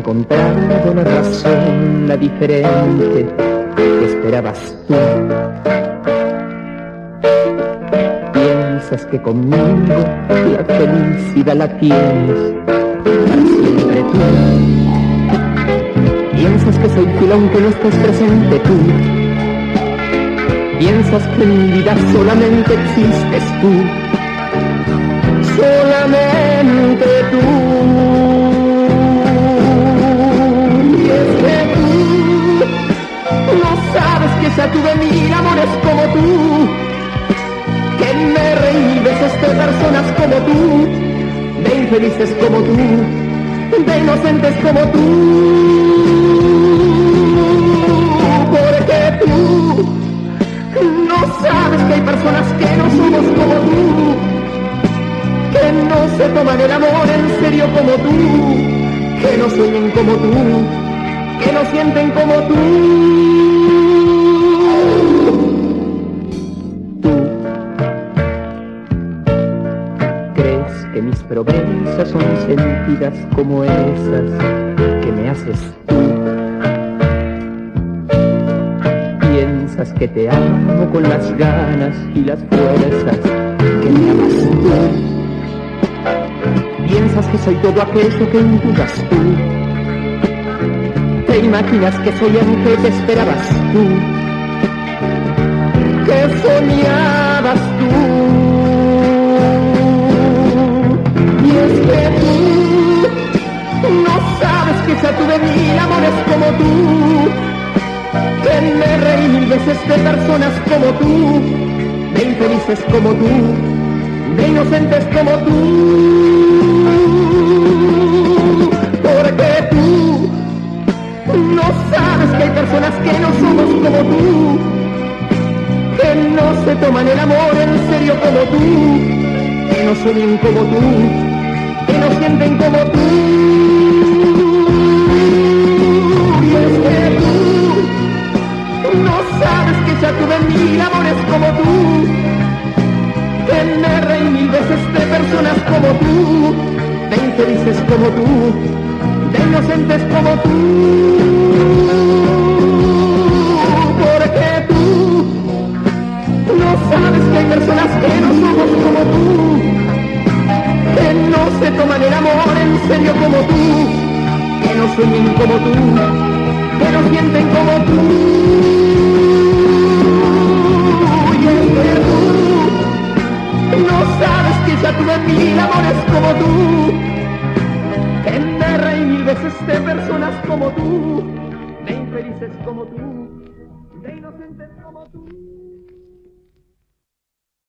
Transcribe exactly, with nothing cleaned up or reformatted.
encontrado la razón, la diferente que esperabas tú. Piensas que conmigo la felicidad la tienes para siempre tú. Piensas que soy fiel aunque no estés presente tú. Piensas que en mi vida solamente existes tú. Solamente tú. Y es que tú no sabes que ya tuve mil amores como tú, que me reí mil veces de personas como tú, de infelices como tú, de inocentes como tú. Porque tú no sabes que hay personas que no somos como tú, que no se toman el amor en serio como tú, que no sueñan como tú, que no sienten como tú. Tú crees que mis promesas son sentidas como esas que me haces tú. Piensas que te amo con las ganas y las fuerzas que me amas tú. Piensas que soy todo aquello que indudas tú. Te imaginas que soy ángel que esperabas tú, que soñabas tú. Y es que tú no sabes que ya tuve mil amores como tú, que me reí mil veces de personas como tú, de infelices como tú, de inocentes como tú. Porque tú no sabes que hay personas que no somos como tú, que no se toman el amor en serio como tú, que no sueñan como tú, que no sienten como tú. Y es que tú no sabes que ya tuve mil amores como tú, que me reí mil veces de personas como tú, de infelices como tú, de inocentes como tú. Porque tú no sabes que hay personas que no somos como tú, que no se toman el amor en serio como tú, que no sueñan como tú, que no sienten como tú. Y es que tú no sabes que ya tuve mil amores como tú, que me reí mil veces de personas como tú, de infelices como tú, de inocentes como tú.